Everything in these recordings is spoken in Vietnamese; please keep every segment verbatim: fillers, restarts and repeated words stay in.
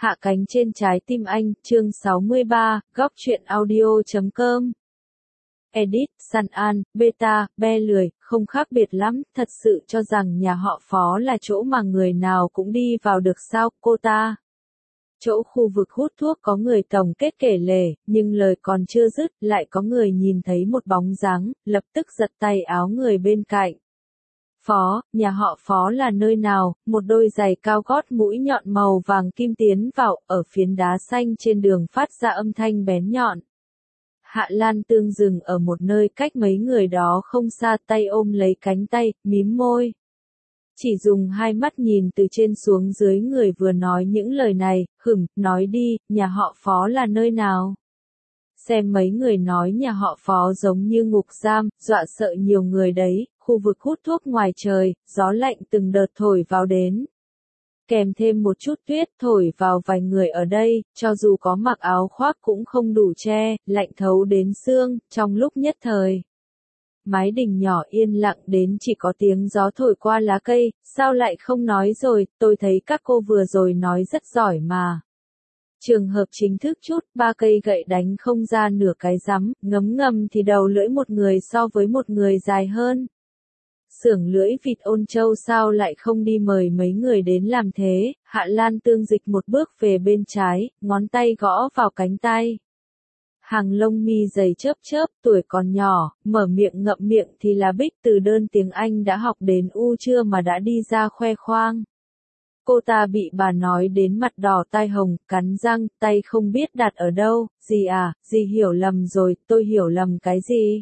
Hạ cánh trên trái tim anh, chương sáu mươi ba, góc truyện audio chấm com. Edit, San An, Beta, Be lười, không khác biệt lắm, thật sự cho rằng nhà họ Phó là chỗ mà người nào cũng đi vào được sao, cô ta. Chỗ khu vực hút thuốc có người tổng kết kể lể, nhưng lời còn chưa dứt, lại có người nhìn thấy một bóng dáng, lập tức giật tay áo người bên cạnh. Phó, nhà họ Phó là nơi nào? Một đôi giày cao gót mũi nhọn màu vàng kim tiến vào, ở phiến đá xanh trên đường phát ra âm thanh bén nhọn. Hạ Lan Tương dừng ở một nơi cách mấy người đó không xa, tay ôm lấy cánh tay, mím môi. Chỉ dùng hai mắt nhìn từ trên xuống dưới người vừa nói những lời này, hửng, nói đi, nhà họ Phó là nơi nào? Xem mấy người nói nhà họ Phó giống như ngục giam, dọa sợ nhiều người đấy, khu vực hút thuốc ngoài trời, gió lạnh từng đợt thổi vào đến. Kèm thêm một chút tuyết thổi vào vài người ở đây, cho dù có mặc áo khoác cũng không đủ che, lạnh thấu đến xương, trong lúc nhất thời. Mái đình nhỏ yên lặng đến chỉ có tiếng gió thổi qua lá cây, sao lại không nói rồi, tôi thấy các cô vừa rồi nói rất giỏi mà. Trường hợp chính thức chút, ba cây gậy đánh không ra nửa cái rắm, ngấm ngầm thì đầu lưỡi một người so với một người dài hơn. Xưởng lưỡi vịt Ôn Châu sao lại không đi mời mấy người đến làm thế, Hạ Lan Tương dịch một bước về bên trái, ngón tay gõ vào cánh tay. Hàng lông mi dày chớp chớp, tuổi còn nhỏ, mở miệng ngậm miệng thì là Bích Từ Đơn tiếng Anh đã học đến u chưa mà đã đi ra khoe khoang. Cô ta bị bà nói đến mặt đỏ tai hồng, cắn răng, tay không biết đặt ở đâu, gì à, gì hiểu lầm rồi, tôi hiểu lầm cái gì?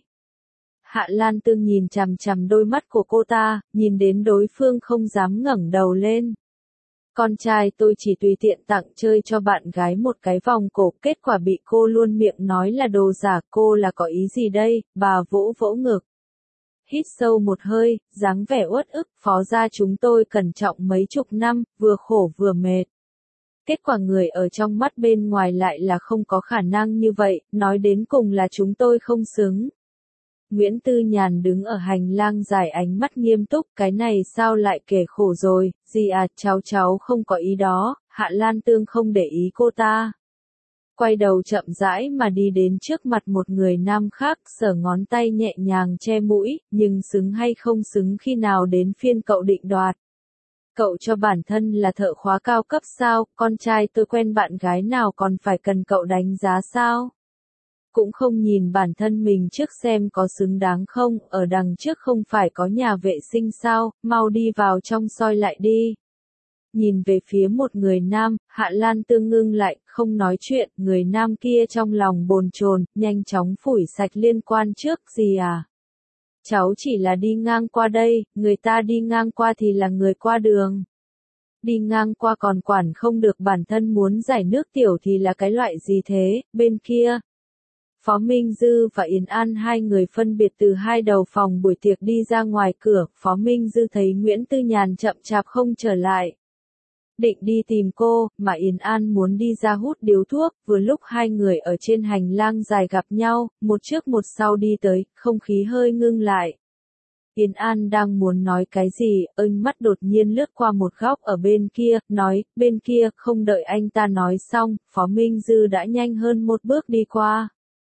Hạ Lan Tương nhìn chằm chằm đôi mắt của cô ta, nhìn đến đối phương không dám ngẩng đầu lên. Con trai tôi chỉ tùy tiện tặng chơi cho bạn gái một cái vòng cổ, kết quả bị cô luôn miệng nói là đồ giả, cô là có ý gì đây, bà vỗ vỗ ngực. Hít sâu một hơi, dáng vẻ uất ức, Phó gia chúng tôi cẩn trọng mấy chục năm, vừa khổ vừa mệt. Kết quả người ở trong mắt bên ngoài lại là không có khả năng như vậy, nói đến cùng là chúng tôi không xứng. Nguyễn Tư Nhàn đứng ở hành lang dài ánh mắt nghiêm túc, cái này sao lại kể khổ rồi, gì à, cháu cháu không có ý đó, Hạ Lan Tương không để ý cô ta. Quay đầu chậm rãi mà đi đến trước mặt một người nam khác, sờ ngón tay nhẹ nhàng che mũi, nhưng xứng hay không xứng khi nào đến phiên cậu định đoạt. Cậu cho bản thân là thợ khóa cao cấp sao, con trai tôi quen bạn gái nào còn phải cần cậu đánh giá sao? Cũng không nhìn bản thân mình trước xem có xứng đáng không, ở đằng trước không phải có nhà vệ sinh sao, mau đi vào trong soi lại đi. Nhìn về phía một người nam, Hạ Lan Tương ngưng lại, không nói chuyện, người nam kia trong lòng bồn chồn, nhanh chóng phủi sạch liên quan trước, gì à? Cháu chỉ là đi ngang qua đây, người ta đi ngang qua thì là người qua đường. Đi ngang qua còn quản không được, bản thân muốn giải nước tiểu thì là cái loại gì thế, bên kia. Phó Minh Dư và Yến An hai người phân biệt từ hai đầu phòng buổi tiệc đi ra ngoài cửa, Phó Minh Dư thấy Nguyễn Tư Nhàn chậm chạp không trở lại. Định đi tìm cô, mà Yến An muốn đi ra hút điếu thuốc, vừa lúc hai người ở trên hành lang dài gặp nhau, một trước một sau đi tới, không khí hơi ngưng lại. Yến An đang muốn nói cái gì, ánh mắt đột nhiên lướt qua một góc ở bên kia, nói, bên kia, không đợi anh ta nói xong, Phó Minh Dư đã nhanh hơn một bước đi qua.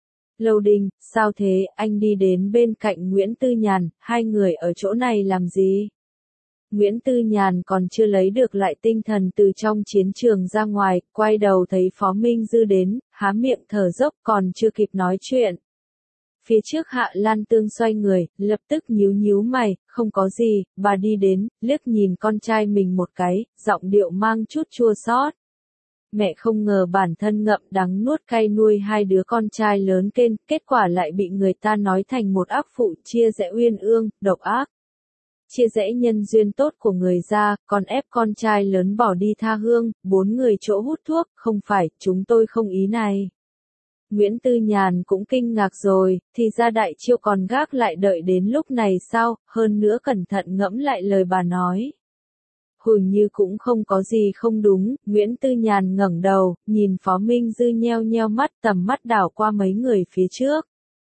Lâu Đình, sao thế, anh đi đến bên cạnh Nguyễn Tư Nhàn, hai người ở chỗ này làm gì? Nguyễn Tư Nhàn còn chưa lấy được lại tinh thần từ trong chiến trường ra ngoài, quay đầu thấy Phó Minh Dư đến, há miệng thở dốc còn chưa kịp nói chuyện. Phía trước Hạ Lan Tương xoay người, lập tức nhíu nhíu mày, không có gì, bà đi đến, liếc nhìn con trai mình một cái, giọng điệu mang chút chua xót. Mẹ không ngờ bản thân ngậm đắng nuốt cay nuôi hai đứa con trai lớn kên, kết quả lại bị người ta nói thành một ác phụ, chia rẽ uyên ương, độc ác. Chia rẽ nhân duyên tốt của người ra, còn ép con trai lớn bỏ đi tha hương, bốn người chỗ hút thuốc, không phải, chúng tôi không ý này. Nguyễn Tư Nhàn cũng kinh ngạc rồi, thì ra đại chiêu còn gác lại đợi đến lúc này sao, hơn nữa cẩn thận ngẫm lại lời bà nói. Hình như cũng không có gì không đúng, Nguyễn Tư Nhàn ngẩng đầu, nhìn Phó Minh Dư nheo nheo mắt, tầm mắt đảo qua mấy người phía trước.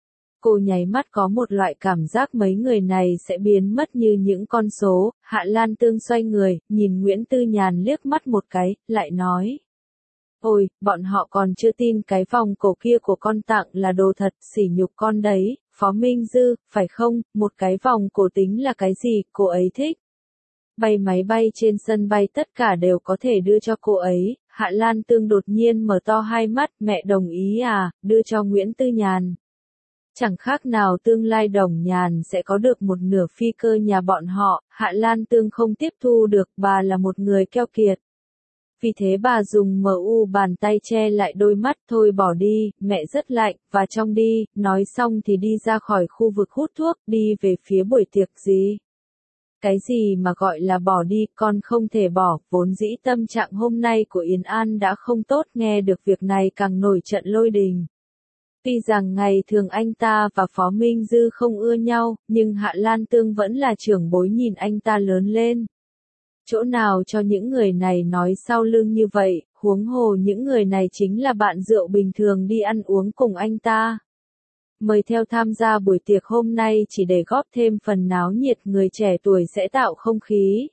Cô nháy mắt có một loại cảm giác mấy người này sẽ biến mất như những con số, Hạ Lan Tương xoay người, nhìn Nguyễn Tư Nhàn liếc mắt một cái, lại nói. Ôi, bọn họ còn chưa tin cái vòng cổ kia của con tặng là đồ thật, sỉ nhục con đấy, Phó Minh Dư, phải không, một cái vòng cổ tính là cái gì, cô ấy thích. Bay máy bay trên sân bay tất cả đều có thể đưa cho cô ấy, Hạ Lan Tương đột nhiên mở to hai mắt, mẹ đồng ý à, đưa cho Nguyễn Tư Nhàn. Chẳng khác nào tương lai Đồng Nhàn sẽ có được một nửa phi cơ nhà bọn họ, Hạ Lan Tương không tiếp thu được, bà là một người keo kiệt. Vì thế bà dùng mờ u bàn tay che lại đôi mắt, thôi bỏ đi, mẹ rất lạnh, và trong đi, nói xong thì đi ra khỏi khu vực hút thuốc, đi về phía buổi tiệc gì. Cái gì mà gọi là bỏ đi, con không thể bỏ, vốn dĩ tâm trạng hôm nay của Yến An đã không tốt, nghe được việc này càng nổi trận lôi đình. Tuy rằng ngày thường anh ta và Phó Minh Dư không ưa nhau, nhưng Hạ Lan Tương vẫn là trưởng bối nhìn anh ta lớn lên. Chỗ nào cho những người này nói sau lưng như vậy, huống hồ những người này chính là bạn rượu bình thường đi ăn uống cùng anh ta. Mời theo tham gia buổi tiệc hôm nay chỉ để góp thêm phần náo nhiệt, người trẻ tuổi sẽ tạo không khí.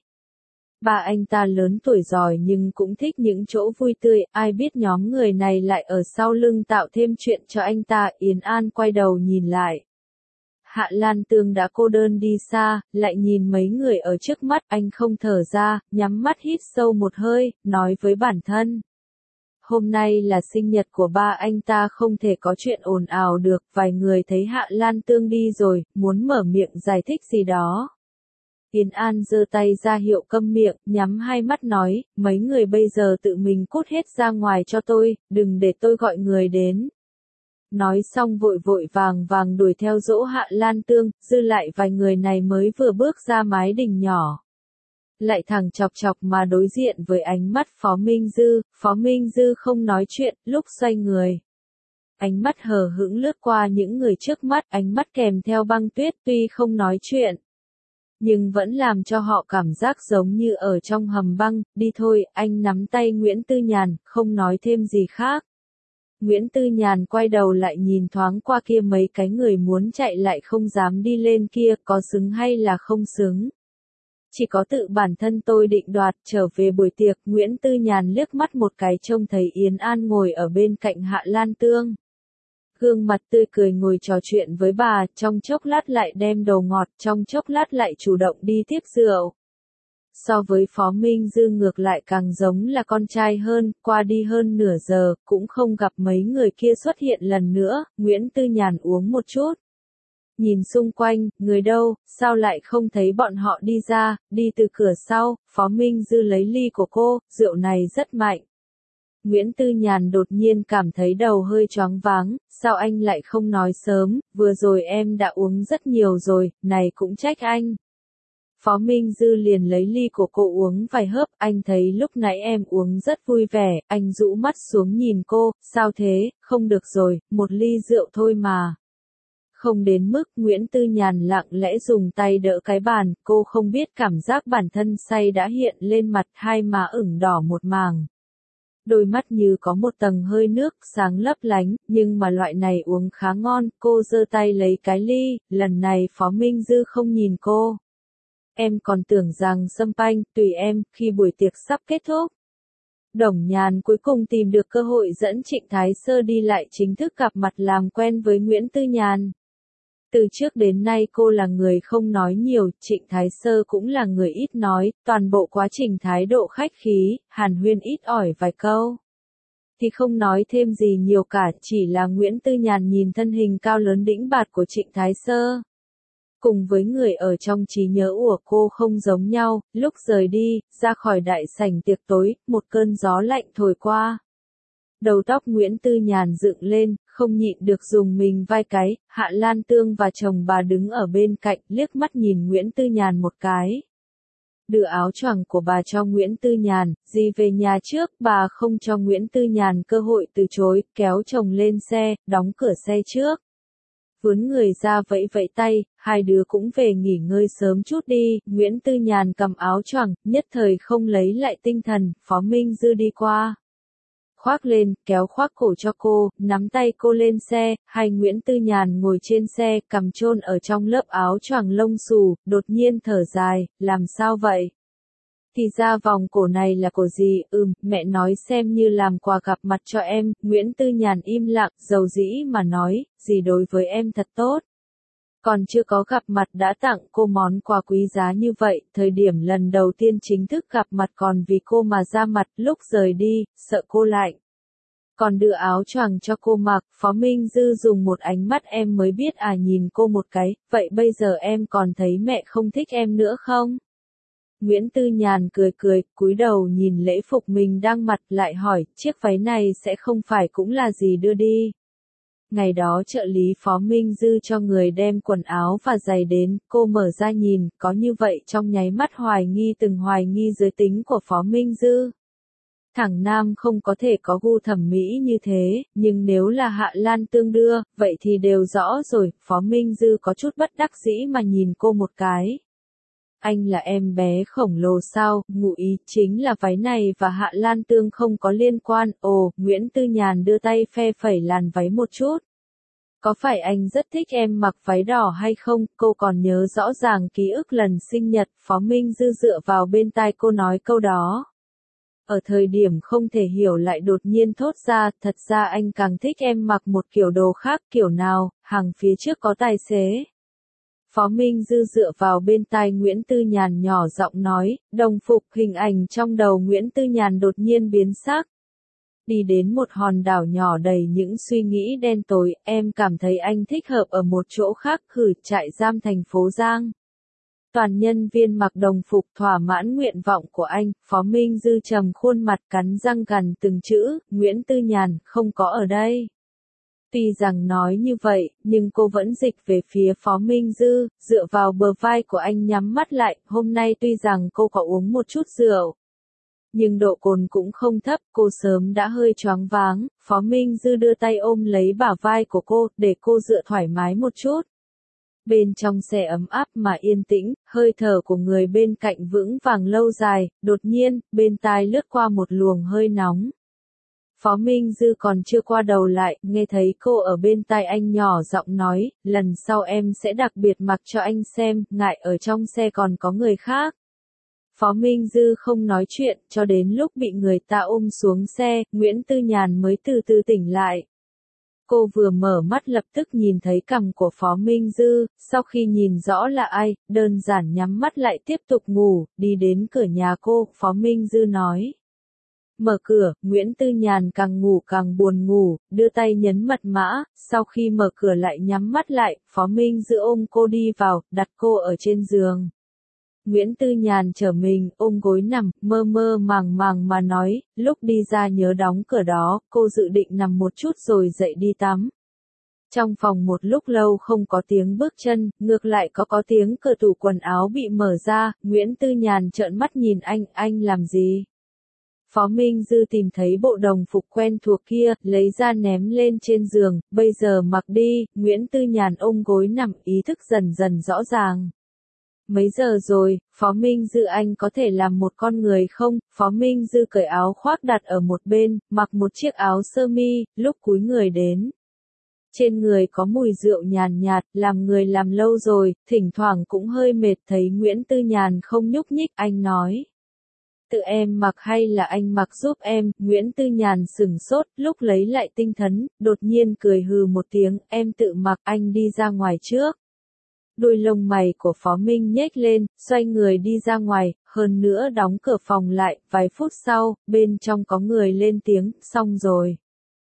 Ba anh ta lớn tuổi rồi nhưng cũng thích những chỗ vui tươi, ai biết nhóm người này lại ở sau lưng tạo thêm chuyện cho anh ta. Yến An quay đầu nhìn lại. Hạ Lan Tương đã cô đơn đi xa, lại nhìn mấy người ở trước mắt, anh không thở ra, nhắm mắt hít sâu một hơi, nói với bản thân. Hôm nay là sinh nhật của ba anh ta, không thể có chuyện ồn ào được, vài người thấy Hạ Lan Tương đi rồi, muốn mở miệng giải thích gì đó. Yến An giơ tay ra hiệu câm miệng, nhắm hai mắt nói, mấy người bây giờ tự mình cút hết ra ngoài cho tôi, đừng để tôi gọi người đến. Nói xong vội vội vàng vàng đuổi theo dỗ Hạ Lan Tương, dư lại vài người này mới vừa bước ra mái đình nhỏ. Lại thẳng chọc chọc mà đối diện với ánh mắt Phó Minh Dư, Phó Minh Dư không nói chuyện, lúc xoay người. Ánh mắt hờ hững lướt qua những người trước mắt, ánh mắt kèm theo băng tuyết, tuy không nói chuyện. Nhưng vẫn làm cho họ cảm giác giống như ở trong hầm băng, đi thôi, anh nắm tay Nguyễn Tư Nhàn, không nói thêm gì khác. Nguyễn Tư Nhàn quay đầu lại nhìn thoáng qua kia mấy cái người muốn chạy lại không dám đi lên kia, có xứng hay là không xứng. Chỉ có tự bản thân tôi định đoạt, trở về buổi tiệc, Nguyễn Tư Nhàn liếc mắt một cái trông thấy Yến An ngồi ở bên cạnh Hạ Lan Tương. Gương mặt tươi cười ngồi trò chuyện với bà, trong chốc lát lại đem đồ ngọt, trong chốc lát lại chủ động đi tiếp rượu. So với Phó Minh Dư ngược lại càng giống là con trai hơn, qua đi hơn nửa giờ, cũng không gặp mấy người kia xuất hiện lần nữa, Nguyễn Tư Nhàn uống một chút. Nhìn xung quanh, người đâu, sao lại không thấy bọn họ đi ra, đi từ cửa sau, Phó Minh Dư lấy ly của cô, rượu này rất mạnh. Nguyễn Tư Nhàn đột nhiên cảm thấy đầu hơi choáng váng, sao anh lại không nói sớm, vừa rồi em đã uống rất nhiều rồi, này cũng trách anh. Phó Minh Dư liền lấy ly của cô uống vài hớp, anh thấy lúc nãy em uống rất vui vẻ, anh rũ mắt xuống nhìn cô, sao thế, không được rồi, một ly rượu thôi mà. Không đến mức, Nguyễn Tư Nhàn lặng lẽ dùng tay đỡ cái bàn, cô không biết cảm giác bản thân say đã hiện lên mặt, hai má ửng đỏ một màng. Đôi mắt như có một tầng hơi nước, sáng lấp lánh, nhưng mà loại này uống khá ngon, cô giơ tay lấy cái ly, lần này Phó Minh Dư không nhìn cô. Em còn tưởng rằng sâm panh, tùy em, khi buổi tiệc sắp kết thúc. Đồng Nhàn cuối cùng tìm được cơ hội dẫn Trịnh Thái Sơ đi lại chính thức gặp mặt làm quen với Nguyễn Tư Nhàn. Từ trước đến nay cô là người không nói nhiều, Trịnh Thái Sơ cũng là người ít nói, toàn bộ quá trình thái độ khách khí, hàn huyên ít ỏi vài câu. Thì không nói thêm gì nhiều cả, chỉ là Nguyễn Tư Nhàn nhìn thân hình cao lớn đĩnh bạt của Trịnh Thái Sơ. Cùng với người ở trong trí nhớ của cô không giống nhau, lúc rời đi, ra khỏi đại sảnh tiệc tối, một cơn gió lạnh thổi qua. Đầu tóc Nguyễn Tư Nhàn dựng lên, không nhịn được dùng mình vai cái, Hạ Lan Tương và chồng bà đứng ở bên cạnh, liếc mắt nhìn Nguyễn Tư Nhàn một cái. Đưa áo choàng của bà cho Nguyễn Tư Nhàn, dì về nhà trước, bà không cho Nguyễn Tư Nhàn cơ hội từ chối, kéo chồng lên xe, đóng cửa xe trước. Vướn người ra vẫy vẫy tay, hai đứa cũng về nghỉ ngơi sớm chút đi, Nguyễn Tư Nhàn cầm áo choàng, nhất thời không lấy lại tinh thần, Phó Minh Dư đi qua. Khoác lên, kéo khoác cổ cho cô, nắm tay cô lên xe, hai Nguyễn Tư Nhàn ngồi trên xe, cầm chôn ở trong lớp áo choàng lông xù, đột nhiên thở dài, làm sao vậy? Thì ra vòng cổ này là cổ gì, ừm, mẹ nói xem như làm quà gặp mặt cho em, Nguyễn Tư Nhàn im lặng, dầu dĩ mà nói, gì đối với em thật tốt. Còn chưa có gặp mặt đã tặng cô món quà quý giá như vậy, thời điểm lần đầu tiên chính thức gặp mặt còn vì cô mà ra mặt, lúc rời đi, sợ cô lạnh. Còn đưa áo choàng cho cô mặc, Phó Minh Dư dùng một ánh mắt em mới biết à nhìn cô một cái, vậy bây giờ em còn thấy mẹ không thích em nữa không? Nguyễn Tư Nhàn cười cười, cúi đầu nhìn lễ phục mình đang mặc lại hỏi, chiếc váy này sẽ không phải cũng là gì đưa đi. Ngày đó trợ lý Phó Minh Dư cho người đem quần áo và giày đến, cô mở ra nhìn, có như vậy trong nháy mắt hoài nghi từng hoài nghi giới tính của Phó Minh Dư. Thằng nam không có thể có gu thẩm mỹ như thế, nhưng nếu là Hạ Lan Tương đưa, vậy thì đều rõ rồi, Phó Minh Dư có chút bất đắc dĩ mà nhìn cô một cái. Anh là em bé khổng lồ sao, ngụ ý chính là váy này và Hạ Lan Tương không có liên quan, ồ, Nguyễn Tư Nhàn đưa tay phe phẩy làn váy một chút. Có phải anh rất thích em mặc váy đỏ hay không, cô còn nhớ rõ ràng ký ức lần sinh nhật, Phó Minh Dư dựa vào bên tai cô nói câu đó. Ở thời điểm không thể hiểu lại đột nhiên thốt ra, thật ra anh càng thích em mặc một kiểu đồ khác, kiểu nào, hàng phía trước có tài xế. Phó Minh Dư dựa vào bên tai Nguyễn Tư Nhàn nhỏ giọng nói, đồng phục, hình ảnh trong đầu Nguyễn Tư Nhàn đột nhiên biến sắc. Đi đến một hòn đảo nhỏ đầy những suy nghĩ đen tối, em cảm thấy anh thích hợp ở một chỗ khác, khử trại giam thành phố Giang. Toàn nhân viên mặc đồng phục thỏa mãn nguyện vọng của anh, Phó Minh Dư trầm khuôn mặt cắn răng gằn từng chữ, Nguyễn Tư Nhàn, không có ở đây. Tuy rằng nói như vậy, nhưng cô vẫn dịch về phía Phó Minh Dư, dựa vào bờ vai của anh nhắm mắt lại, hôm nay tuy rằng cô có uống một chút rượu. Nhưng độ cồn cũng không thấp, cô sớm đã hơi choáng váng, Phó Minh Dư đưa tay ôm lấy bả vai của cô, để cô dựa thoải mái một chút. Bên trong xe ấm áp mà yên tĩnh, hơi thở của người bên cạnh vững vàng lâu dài, đột nhiên, bên tai lướt qua một luồng hơi nóng. Phó Minh Dư còn chưa qua đầu lại, nghe thấy cô ở bên tai anh nhỏ giọng nói, lần sau em sẽ đặc biệt mặc cho anh xem, ngại ở trong xe còn có người khác. Phó Minh Dư không nói chuyện, cho đến lúc bị người ta ôm xuống xe, Nguyễn Tư Nhàn mới từ từ tỉnh lại. Cô vừa mở mắt lập tức nhìn thấy cằm của Phó Minh Dư, sau khi nhìn rõ là ai, đơn giản nhắm mắt lại tiếp tục ngủ, đi đến cửa nhà cô, Phó Minh Dư nói. Mở cửa, Nguyễn Tư Nhàn càng ngủ càng buồn ngủ, đưa tay nhấn mật mã, sau khi mở cửa lại nhắm mắt lại, Phó Minh Dư ôm cô đi vào, đặt cô ở trên giường. Nguyễn Tư Nhàn trở mình, ôm gối nằm, mơ mơ màng màng mà nói, lúc đi ra nhớ đóng cửa đó, cô dự định nằm một chút rồi dậy đi tắm. Trong phòng một lúc lâu không có tiếng bước chân, ngược lại có có tiếng cửa tủ quần áo bị mở ra, Nguyễn Tư Nhàn trợn mắt nhìn anh, anh làm gì? Phó Minh Dư tìm thấy bộ đồng phục quen thuộc kia, lấy ra ném lên trên giường, bây giờ mặc đi, Nguyễn Tư Nhàn ôm gối nằm, ý thức dần dần rõ ràng. Mấy giờ rồi, Phó Minh Dư anh có thể làm một con người không? Phó Minh Dư cởi áo khoác đặt ở một bên, mặc một chiếc áo sơ mi, lúc cúi người đến. Trên người có mùi rượu nhàn nhạt, làm người làm lâu rồi, thỉnh thoảng cũng hơi mệt thấy Nguyễn Tư Nhàn không nhúc nhích, anh nói. Tự em mặc hay là anh mặc giúp em, Nguyễn Tư Nhàn sửng sốt, lúc lấy lại tinh thần, đột nhiên cười hừ một tiếng, em tự mặc, anh đi ra ngoài trước. Đôi lông mày của Phó Minh nhếch lên, xoay người đi ra ngoài, hơn nữa đóng cửa phòng lại, vài phút sau, bên trong có người lên tiếng, xong rồi.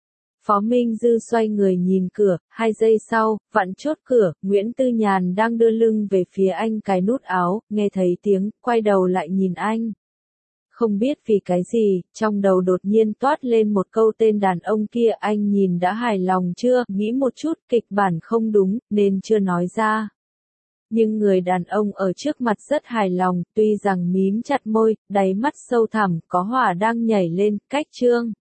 Phó Minh Dư xoay người nhìn cửa, hai giây sau, vặn chốt cửa, Nguyễn Tư Nhàn đang đưa lưng về phía anh cài nút áo, nghe thấy tiếng, quay đầu lại nhìn anh. Không biết vì cái gì, trong đầu đột nhiên toát lên một câu tên đàn ông kia, anh nhìn đã hài lòng chưa, nghĩ một chút, kịch bản không đúng, nên chưa nói ra. Nhưng người đàn ông ở trước mặt rất hài lòng, tuy rằng mím chặt môi, đáy mắt sâu thẳm, có hỏa đang nhảy lên, cách chương.